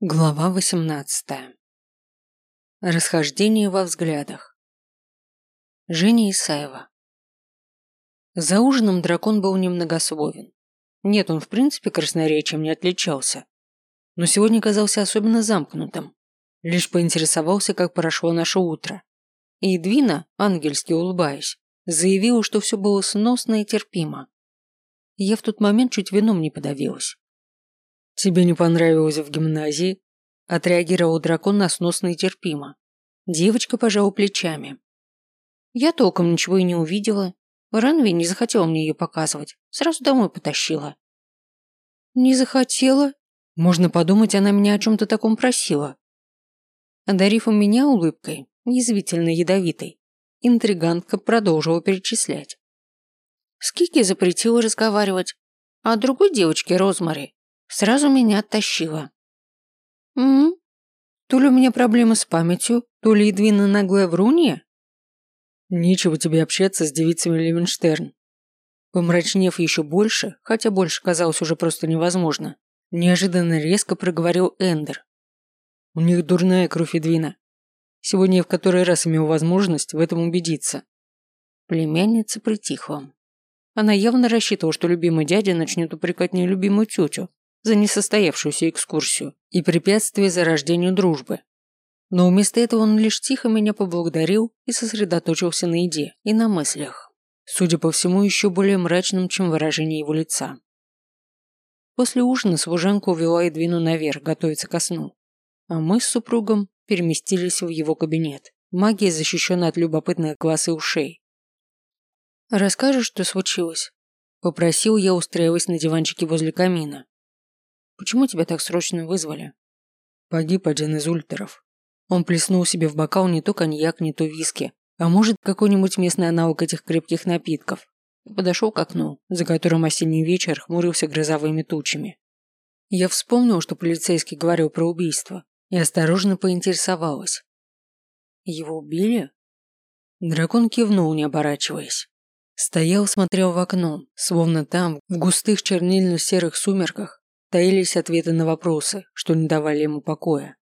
Глава 18. Расхождение во взглядах. Женя Исаева. За ужином дракон был немногословен. Нет, он в принципе красноречием не отличался. Но сегодня казался особенно замкнутым. Лишь поинтересовался, как прошло наше утро. И Эдвина, ангельски улыбаясь, заявила, что все было сносно и терпимо. Я в тот момент чуть вином не подавилась. «Тебе не понравилось в гимназии?» Отреагировал дракон на сносно и терпимо. Девочка пожала плечами. Я толком ничего и не увидела. Ранви не захотела мне ее показывать. Сразу домой потащила. Не захотела? Можно подумать, она меня о чем-то таком просила. Одарив меня улыбкой, язвительно ядовитой, интригантка продолжила перечислять. С Кики запретила разговаривать, а другой девочке, Розмари, сразу меня оттащила. То ли у меня проблемы с памятью, то ли Эдвина наглая врунья? Нечего тебе общаться с девицами Левенштерн. Помрачнев еще больше, хотя больше казалось уже просто невозможно, неожиданно резко проговорил Эндер. У них дурная кровь Эдвина. Сегодня я в который раз имел возможность в этом убедиться. Племянница притихла. Она явно рассчитывала, что любимый дядя начнет упрекать нелюбимую тетю за несостоявшуюся экскурсию и препятствие зарождению дружбы. Но вместо этого он лишь тихо меня поблагодарил и сосредоточился на еде и на мыслях, судя по всему, еще более мрачным, чем выражение его лица. После ужина служанка увела Эдвину наверх готовиться ко сну, а мы с супругом переместились в его кабинет, магия защищена от любопытных глаз и ушей. «Расскажешь, что случилось?» – попросил я, устраиваясь на диванчике возле камина. «Почему тебя так срочно вызвали?» Погиб один из ультеров. Он плеснул себе в бокал не то коньяк, не то виски, а может, какой-нибудь местный аналог этих крепких напитков. Подошел к окну, за которым осенний вечер хмурился грозовыми тучами. Я вспомнил, что полицейский говорил про убийство, и осторожно поинтересовалась. «Его убили?» Дракон кивнул, не оборачиваясь. Стоял, смотрел в окно, словно там, в густых чернильно-серых сумерках, таились ответы на вопросы, что не давали ему покоя.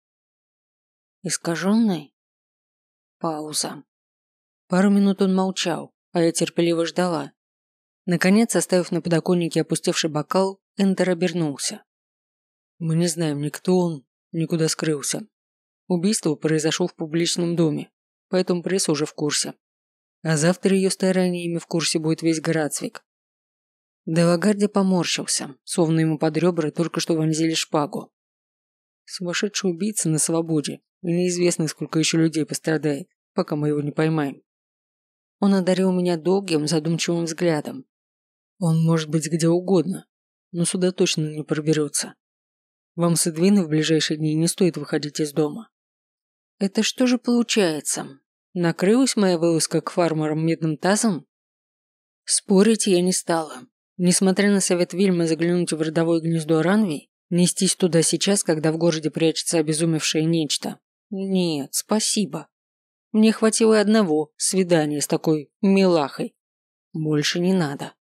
Искаженный? Пауза. Пару минут он молчал, а я терпеливо ждала. Наконец, оставив на подоконнике опустевший бокал, Эндер обернулся. Мы не знаем, ни кто он, никуда скрылся. Убийство произошло в публичном доме, поэтому пресса уже в курсе. А завтра ее стараниями в курсе будет весь Грацвик. Делагарди поморщился, словно ему под ребра только что вонзили шпагу. Сумасшедший убийца на свободе, и неизвестно, сколько еще людей пострадает, пока мы его не поймаем. Он одарил меня долгим, задумчивым взглядом. Он может быть где угодно, но сюда точно не проберется. Вам с Эдвиной в ближайшие дни не стоит выходить из дома. Это что же получается? Накрылась моя вылазка к фармерам медным тазом? Спорить я не стала. Несмотря на совет Вильмы заглянуть в родовое гнездо Ранви, нестись туда сейчас, когда в городе прячется обезумевшее нечто. Нет, спасибо. Мне хватило и одного свидания с такой милахой. Больше не надо.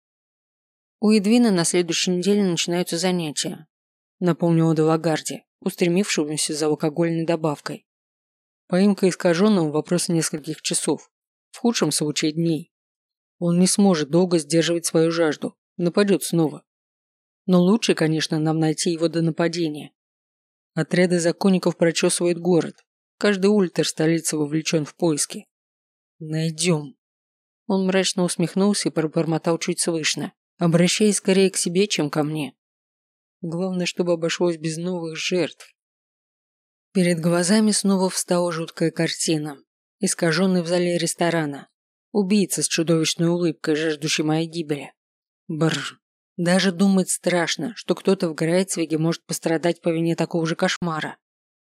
У Эдвина на следующей неделе начинаются занятия, напомнила Делагарди, устремившемуся за алкогольной добавкой. Поимка искаженного – вопрос нескольких часов, в худшем случае дней. Он не сможет долго сдерживать свою жажду, нападет снова. Но лучше, конечно, нам найти его до нападения. Отряды законников прочесывают город. Каждый ультер столицы вовлечен в поиски. Найдем. Он мрачно усмехнулся и пробормотал чуть слышно, обращаясь скорее к себе, чем ко мне. Главное, чтобы обошлось без новых жертв. Перед глазами снова встала жуткая картина, искаженный в зале ресторана. Убийца с чудовищной улыбкой, жаждущий моей гибели. Бррр. Даже думать страшно, что кто-то в Грайцвиге может пострадать по вине такого же кошмара.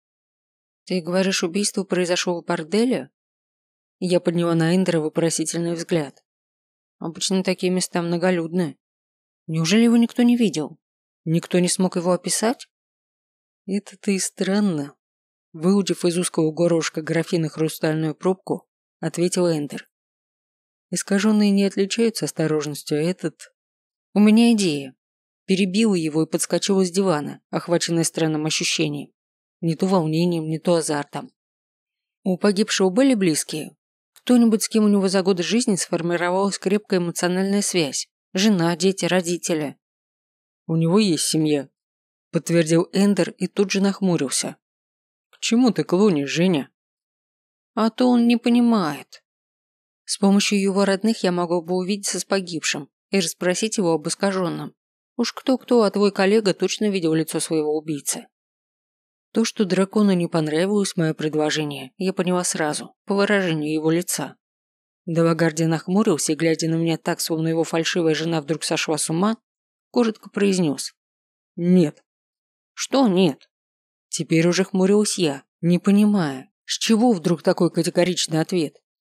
Ты говоришь, убийство произошло в борделе? Я подняла на Эндера вопросительный взгляд. Обычно такие места многолюдны. Неужели его никто не видел? Никто не смог его описать? Это-то и странно. Выудив из узкого горлышка графина хрустальную пробку, ответил Эндер. Искаженные не отличаются осторожностью, а этот... У меня идея. Перебила его и подскочила с дивана, охваченная странным ощущением. не то волнением, не то азартом. У погибшего были близкие? Кто-нибудь, с кем у него за годы жизни сформировалась крепкая эмоциональная связь? Жена, дети, родители? У него есть семья, подтвердил Эндер и тут же нахмурился. К чему ты клонишь, Женя? А то он не понимает. С помощью его родных я могла бы увидеться с погибшим и расспросить его об искаженном. Уж кто-кто, а твой коллега точно видел лицо своего убийцы. То, что дракону не понравилось мое предложение, я поняла сразу, по выражению его лица. Далагарди нахмурился и, глядя на меня так, словно его фальшивая жена вдруг сошла с ума, коротко произнес. Нет. Что нет? Теперь уже хмурилась я, не понимая, с чего вдруг такой категоричный ответ.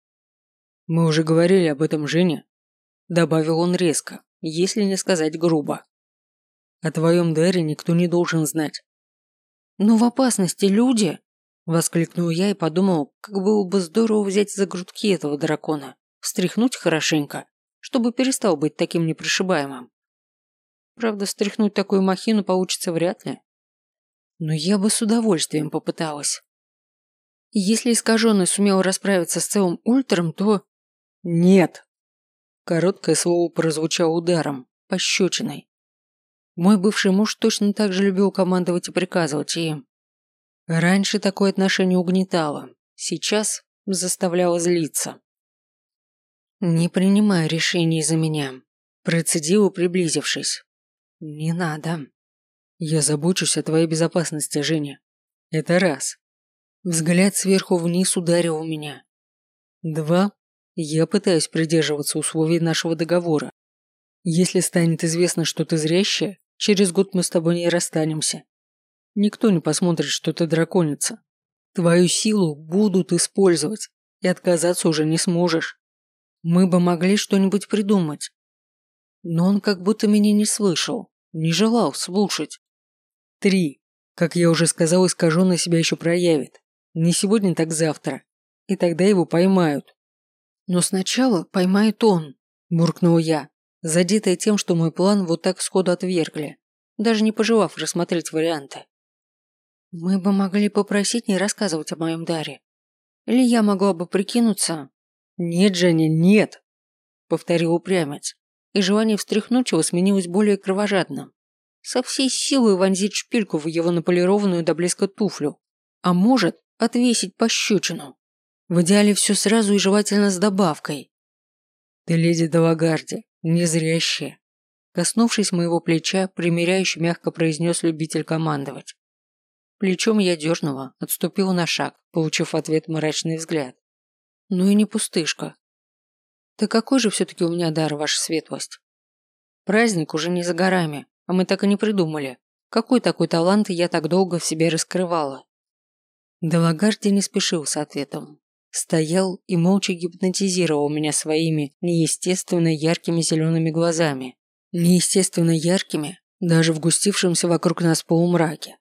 Мы уже говорили об этом, Женя, добавил он резко, если не сказать грубо. О твоем даре никто не должен знать. Но в опасности люди, воскликнул я и подумал, как было бы здорово взять за грудки этого дракона, встряхнуть хорошенько, чтобы перестал быть таким непрошибаемым. Правда, встряхнуть такую махину получится вряд ли. Но я бы с удовольствием попыталась. Если искаженный сумел расправиться с целым ультром, то... Нет. Короткое слово прозвучало ударом, пощечиной. Мой бывший муж точно так же любил командовать и приказывать, и... Раньше такое отношение угнетало, сейчас заставляло злиться. «Не принимай решений за меня», – процедила, приблизившись. «Не надо». «Я забочусь о твоей безопасности, Женя. Это раз». Взгляд сверху вниз ударил у меня. 2. Я пытаюсь придерживаться условий нашего договора. Если станет известно, что ты зрящая, через год мы с тобой не расстанемся. Никто не посмотрит, что ты драконица. Твою силу будут использовать, и отказаться уже не сможешь. Мы бы могли что-нибудь придумать. Но он как будто меня не слышал, не желал слушать. 3. Как я уже сказал, искаженный себя еще проявит. Не сегодня, так завтра. И тогда его поймают. Но сначала поймает он, буркнул я, задетая тем, что мой план вот так сходу отвергли, даже не пожелав рассмотреть варианты. Мы бы могли попросить не рассказывать о моем даре. Или я могла бы прикинуться... Нет, Женя, нет, повторил упрямец, и желание встряхнуть его сменилось более кровожадным. Со всей силой вонзить шпильку в его наполированную до блеска туфлю. А может, отвесить пощечину. В идеале все сразу и желательно с добавкой. Ты леди Далагарди, незрящая. Коснувшись моего плеча, примиряюще мягко произнес любитель командовать. Плечом я дернула, отступила на шаг, получив в ответ мрачный взгляд. Ну и не пустышка. Да какой же все-таки у меня дар, ваша светлость? Праздник уже не за горами, а мы так и не придумали, какой такой талант я так долго в себе раскрывала. Далагарди не спешил с ответом. Стоял и молча гипнотизировал меня своими неестественно яркими зелеными глазами. Неестественно яркими, даже в густившемся вокруг нас полумраке.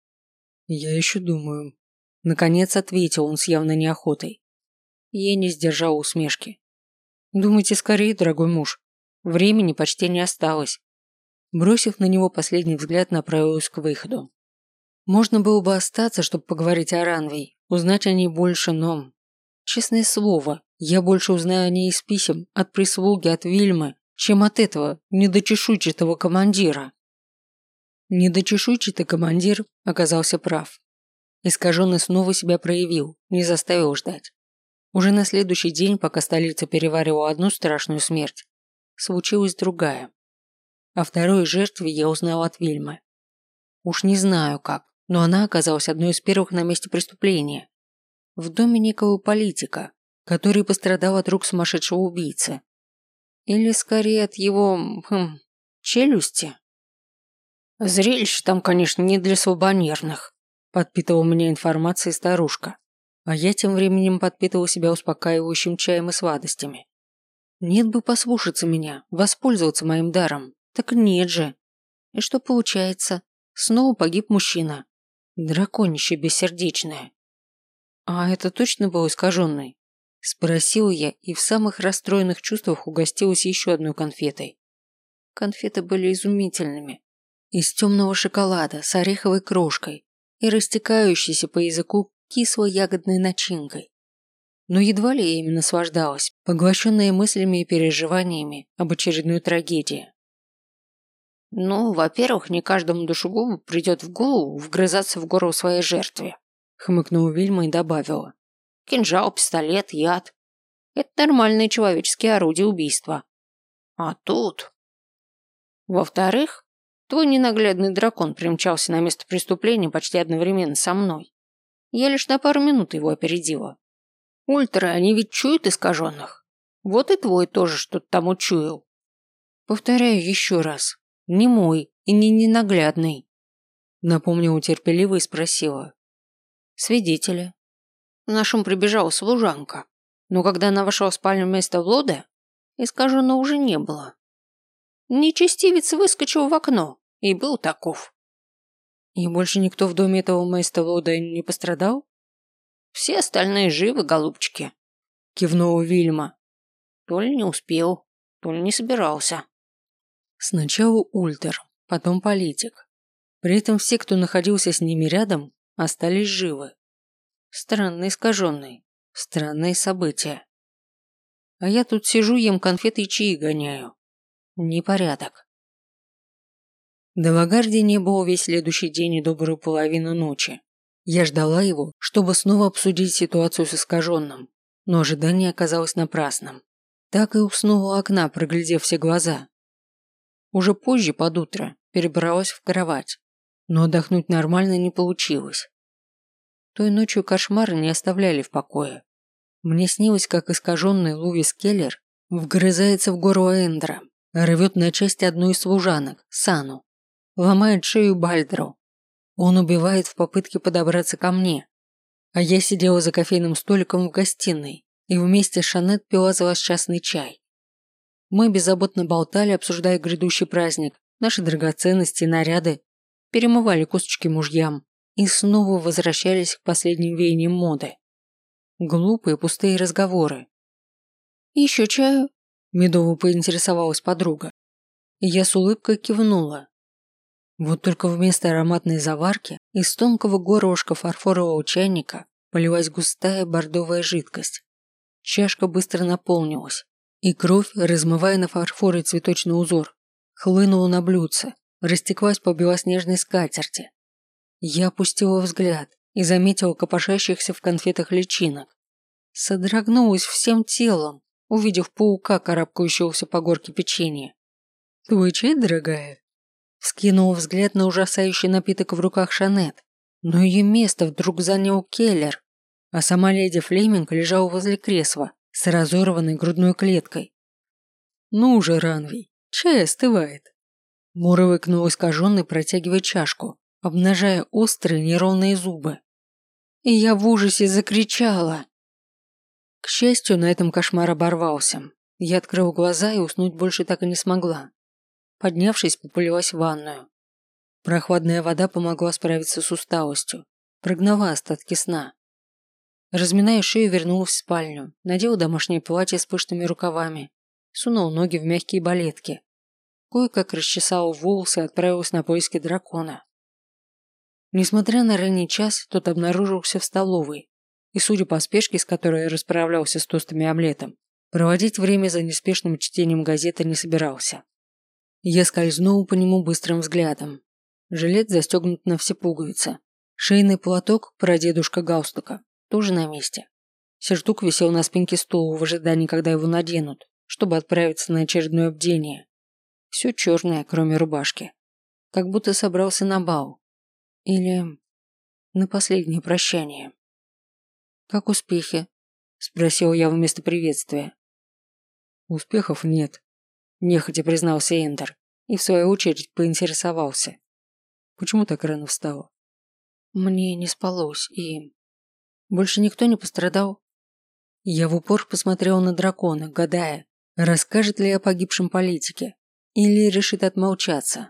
«Я еще думаю». Наконец ответил он с явной неохотой. Я не сдержал усмешки. «Думайте скорее, дорогой муж. Времени почти не осталось». Бросив на него последний взгляд, направилась к выходу. Можно было бы остаться, чтобы поговорить о Ранвей, узнать о ней больше, но... Честное слово, я больше узнаю о ней из писем, от прислуги, от Вильмы, чем от этого недочешуйчатого командира. Недочешуйчатый командир оказался прав. Искаженный снова себя проявил, не заставил ждать. Уже на следующий день, пока столица переваривала одну страшную смерть, случилась другая. О второй жертве я узнал от Вильмы. Уж не знаю как, но она оказалась одной из первых на месте преступления. В доме некого политика, который пострадал от рук сумасшедшего убийцы. Или скорее от его... челюсти. Зрелище там, конечно, не для слабонервных, подпитывала меня информацией старушка. А я тем временем подпитывал себя успокаивающим чаем и сладостями. Нет бы послушаться меня, воспользоваться моим даром. Так нет же. И что получается? Снова погиб мужчина. Драконище бессердечное. А это точно был искаженный? Спросила я и в самых расстроенных чувствах угостилась еще одной конфетой. Конфеты были изумительными. Из темного шоколада с ореховой крошкой и растекающейся по языку кисло-ягодной начинкой. Но едва ли я ими наслаждалась, поглощенная мыслями и переживаниями об очередной трагедии. «Ну, во-первых, не каждому душегубу придет в голову вгрызаться в горло своей жертве», хмыкнула Вильма и добавила. «Кинжал, пистолет, яд. Это нормальные человеческие орудия убийства. А тут... Во-вторых, твой ненаглядный дракон примчался на место преступления почти одновременно со мной. Я лишь на пару минут его опередила. Ультры, они ведь чуют искаженных. Вот и твой тоже что-то там учуял. Повторяю еще раз. Не мой и не ненаглядный. Напомнила терпеливо и спросила. Свидетели. На шум прибежала служанка. Но когда она вошла в спальню вместо Влода, искаженного уже не было. Нечестивец выскочил в окно и был таков. И больше никто в доме этого места Влода не пострадал? Все остальные живы, голубчики, кивнула Вильма. То ли не успел, то ли не собирался. Сначала Ультер, потом политик. При этом все, кто находился с ними рядом, остались живы. Странно искаженный, странные события. А я тут сижу, ем конфеты и чаи гоняю. Непорядок. До Лагарди не было весь следующий день и добрую половину ночи. Я ждала его, чтобы снова обсудить ситуацию с искаженным, но ожидание оказалось напрасным. Так и уснула у окна, проглядев все глаза. Уже позже, под утро, перебралась в кровать, но отдохнуть нормально не получилось. Той ночью кошмары не оставляли в покое. Мне снилось, как искаженный Лувис Келлер вгрызается в горло Эндра, рвет на части одну из служанок, Сану, ломает шею Бальдру. Он убивает в попытке подобраться ко мне. А я сидела за кофейным столиком в гостиной и вместе с Шанет пила злосчастный чай. Мы беззаботно болтали, обсуждая грядущий праздник, наши драгоценности и наряды, перемывали косточки мужьям и снова возвращались к последним веяниям моды. Глупые пустые разговоры. «Еще чаю?» – медово поинтересовалась подруга. И я с улыбкой кивнула. Вот только вместо ароматной заварки из тонкого горлышка фарфорового чайника полилась густая бордовая жидкость. Чашка быстро наполнилась, и кровь, размывая на фарфоре цветочный узор, хлынула на блюдце, растеклась по белоснежной скатерти. Я опустила взгляд и заметила копошащихся в конфетах личинок. Содрогнулась всем телом, увидев паука, карабкающегося по горке печенья. «Твой чай, дорогая?» Вскинула взгляд на ужасающий напиток в руках Шанет, но ее место вдруг занял Келлер, а сама леди Флеминг лежала возле кресла с разорванной грудной клеткой. «Ну уже, Ранвий, чай остывает», – мурлыкнул искаженный, протягивая чашку, обнажая острые неровные зубы. И я в ужасе закричала. К счастью, на этом кошмар оборвался. Я открыла глаза и уснуть больше так и не смогла. Поднявшись, поплелась в ванную. Прохладная вода помогла справиться с усталостью, прогнала остатки сна. Разминая шею, вернулась в спальню, надела домашнее платье с пышными рукавами, сунула ноги в мягкие балетки. Кое-как расчесала волосы и отправилась на поиски дракона. Несмотря на ранний час, тот обнаружился в столовой, и, судя по спешке, с которой я расправлялся с тостами и омлетом, проводить время за неспешным чтением газеты не собирался. Я скользнул по нему быстрым взглядом. Жилет застегнут на все пуговицы. Шейный платок, прадедушка галстука, тоже на месте. Сюртук висел на спинке стула в ожидании, когда его наденут, чтобы отправиться на очередное бдение. Все черное, кроме рубашки. Как будто собрался на бал. Или на последнее прощание. «Как успехи?» – спросил я вместо приветствия. «Успехов нет», – нехотя признался Эндер и в свою очередь поинтересовался. «Почему так рано встала?» «Мне не спалось, и... Больше никто не пострадал?» Я в упор посмотрел на дракона, гадая, расскажет ли о погибшем политике или решит отмолчаться.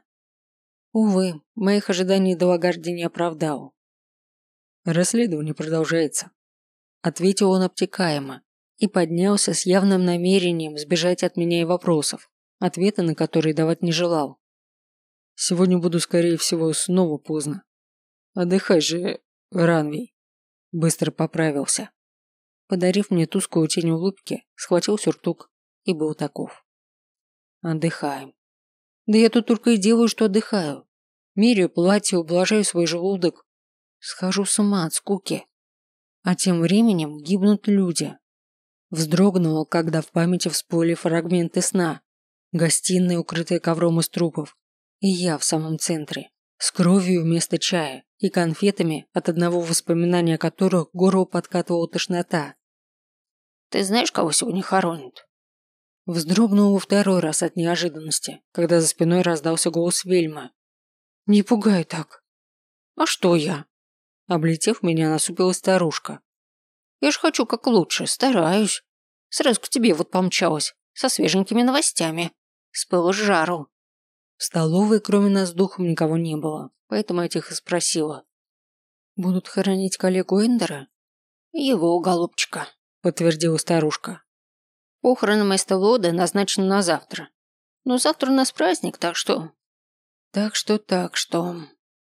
Увы, моих ожиданий до Лагарди не оправдал. «Расследование продолжается», – ответил он обтекаемо и поднялся с явным намерением сбежать от меня и вопросов, ответы на которые давать не желал. «Сегодня буду, скорее всего, снова поздно». Отдыхай же, Ранвий. Быстро поправился. Подарив мне тусклую тень улыбки, схватил сюртук и был таков. Отдыхаем. Да я тут только и делаю, что отдыхаю. Меряю платье, ублажаю свой желудок. Схожу с ума от скуки. А тем временем гибнут люди. Вздрогнула, когда в памяти всплыли фрагменты сна. Гостиная, укрытая ковром из трупов. И я в самом центре. С кровью вместо чая и конфетами, от одного воспоминания которых к горлу подкатывала тошнота. «Ты знаешь, кого сегодня хоронят?» Вздрогнул во второй раз от неожиданности, когда за спиной раздался голос Вельмы. «Не пугай так». «А что я?» Облетев меня, насупилась старушка. «Я ж хочу как лучше, стараюсь. Сразу к тебе вот помчалась, со свеженькими новостями. С пылу с жару». В столовой, кроме нас с духом, никого не было, поэтому я тихо спросила. «Будут хоронить коллегу Эндера?» «Его, голубчика», – подтвердила старушка. «Похороны мэстера Лода назначены на завтра. Но завтра у нас праздник, так что...» Так что...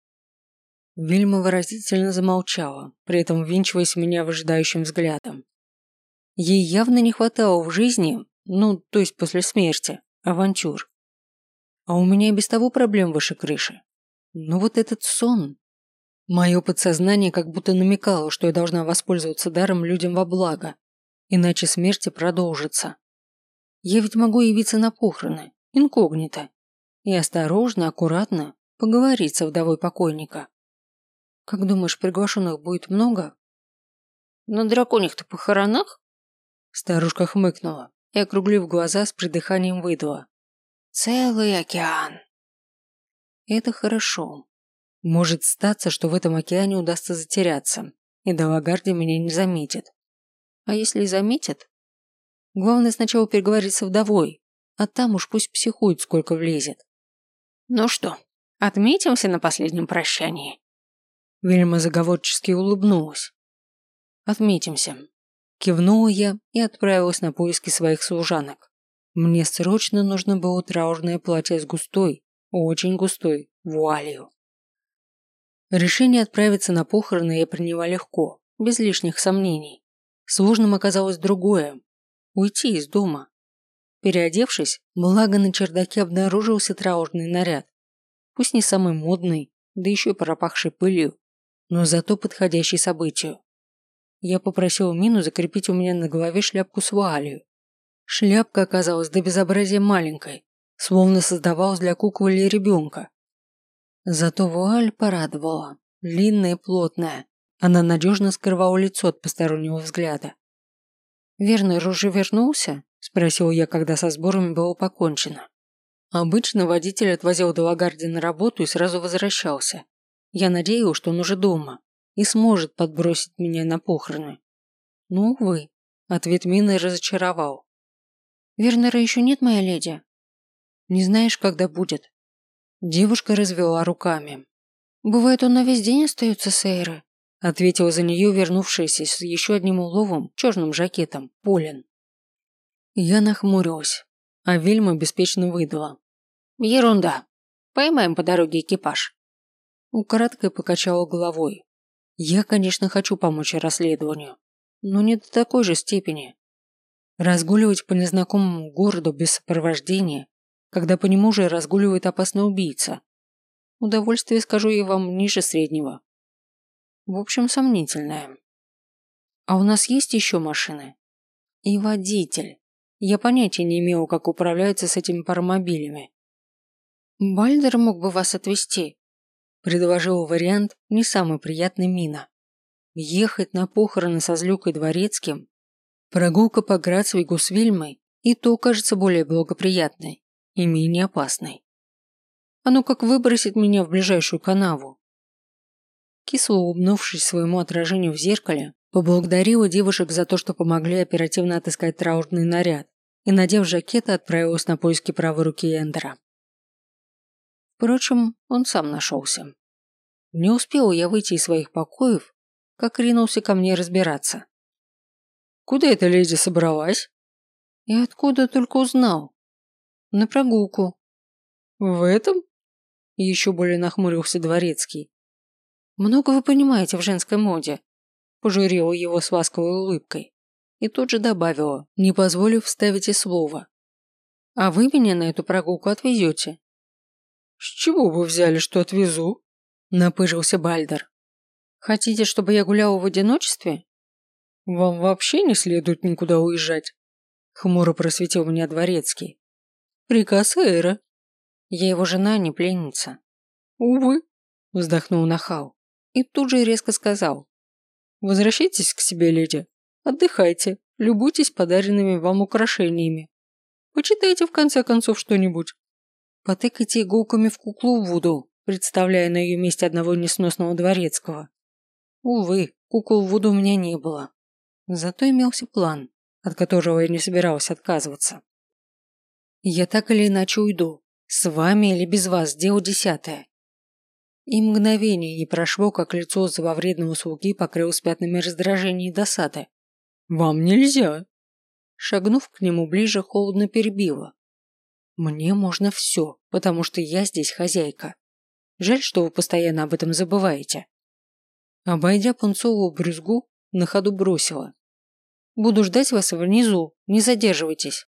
Вильма выразительно замолчала, при этом ввинчиваясь в меня выжидающим взглядом. Ей явно не хватало в жизни, то есть после смерти, авантюр. А у меня и без того проблем выше крыши. Но вот этот сон... Мое подсознание как будто намекало, что я должна воспользоваться даром людям во благо, иначе смерти продолжится. Я ведь могу явиться на похороны, инкогнито, и осторожно, аккуратно поговорить со вдовой покойника. Как думаешь, приглашенных будет много? На драконьих-то похоронах? Старушка хмыкнула и, округлив глаза, с придыханием выдала. Целый океан. Это хорошо. Может статься, что в этом океане удастся затеряться, и Далагарди меня не заметит. А если и заметит? Главное сначала переговорить со вдовой, а там уж пусть психует, сколько влезет. Ну что, отметимся на последнем прощании? Вильма заговорчески улыбнулась. Отметимся. Кивнула я и отправилась на поиски своих служанок. Мне срочно нужно было траурное платье с густой, очень густой, вуалью. Решение отправиться на похороны я приняла легко, без лишних сомнений. Сложным оказалось другое – уйти из дома. Переодевшись, благо на чердаке обнаружился траурный наряд. Пусть не самый модный, да еще и пропахший пылью, но зато подходящий событию. Я попросила Мину закрепить у меня на голове шляпку с вуалью. Шляпка оказалась до безобразия маленькой, словно создавалась для куклы или ребенка. Зато вуаль порадовала, длинная и плотная. Она надежно скрывала лицо от постороннего взгляда. «Вернер уже вернулся?» – спросила я, когда со сборами было покончено. Обычно водитель отвозил Далагарди на работу и сразу возвращался. Я надеялась, что он уже дома и сможет подбросить меня на похороны. Но, увы, ответ Мины разочаровал. «Вернера еще нет, моя леди?» «Не знаешь, когда будет?» Девушка развела руками. «Бывает, он на весь день остается с Эйры», ответила за нее вернувшаяся с еще одним уловом, черным жакетом, Полин. Я нахмурилась, а Вильма беспечно выдала. «Ерунда. Поймаем по дороге экипаж». Украдкой покачала головой. Я, конечно, хочу помочь расследованию, но не до такой же степени. Разгуливать по незнакомому городу без сопровождения, когда по нему же разгуливает опасный убийца. Удовольствие, скажу я вам, ниже среднего. В общем, сомнительное. А у нас есть еще машины? И водитель. Я понятия не имела, как управляются с этими паромобилями. Бальдер мог бы вас отвезти, предложил вариант не самый приятный Мина. Ехать на похороны со Злюкой Дворецким, прогулка по Грацвигу с Вильмой и то кажется более благоприятной и менее опасной. А ну как выбросит меня в ближайшую канаву? Кисло улыбнувшись своему отражению в зеркале, поблагодарила девушек за то, что помогли оперативно отыскать траурный наряд, и, надев жакет, отправилась на поиски правой руки Эндера. Впрочем, он сам нашелся. Не успела я выйти из своих покоев, как ринулся ко мне разбираться. «Куда эта леди собралась?» «И откуда только узнал?» «На прогулку». «В этом?» Еще более нахмурился Дворецкий. Много вы понимаете в женской моде. Пожурила его с ласковой улыбкой. И тут же добавила, не позволив вставить и слова. А вы меня на эту прогулку отвезете. С чего вы взяли, что отвезу? Напыжился Бальдер. Хотите, чтобы я гуляла в одиночестве? Вам вообще не следует никуда уезжать. Хмуро просветил меня дворецкий. Приказ эра. Я его жена, не пленница. Увы, вздохнул нахал. И тут же резко сказал. Возвращайтесь к себе, леди. Отдыхайте, любуйтесь подаренными вам украшениями. Почитайте в конце концов что-нибудь. Потыкайте иголками в куклу Вуду, представляя на ее месте одного несносного дворецкого. Увы, кукол Вуду у меня не было. Зато имелся план, от которого я не собиралась отказываться. Я так или иначе уйду. С вами или без вас, дело 10. И мгновение не прошло, как лицо зловредного слуги покрылось пятнами раздражения и досады. «Вам нельзя!» Шагнув к нему ближе, холодно перебила. «Мне можно все, потому что я здесь хозяйка. Жаль, что вы постоянно об этом забываете». Обойдя пунцовую брюзгу, на ходу бросила. «Буду ждать вас внизу, не задерживайтесь».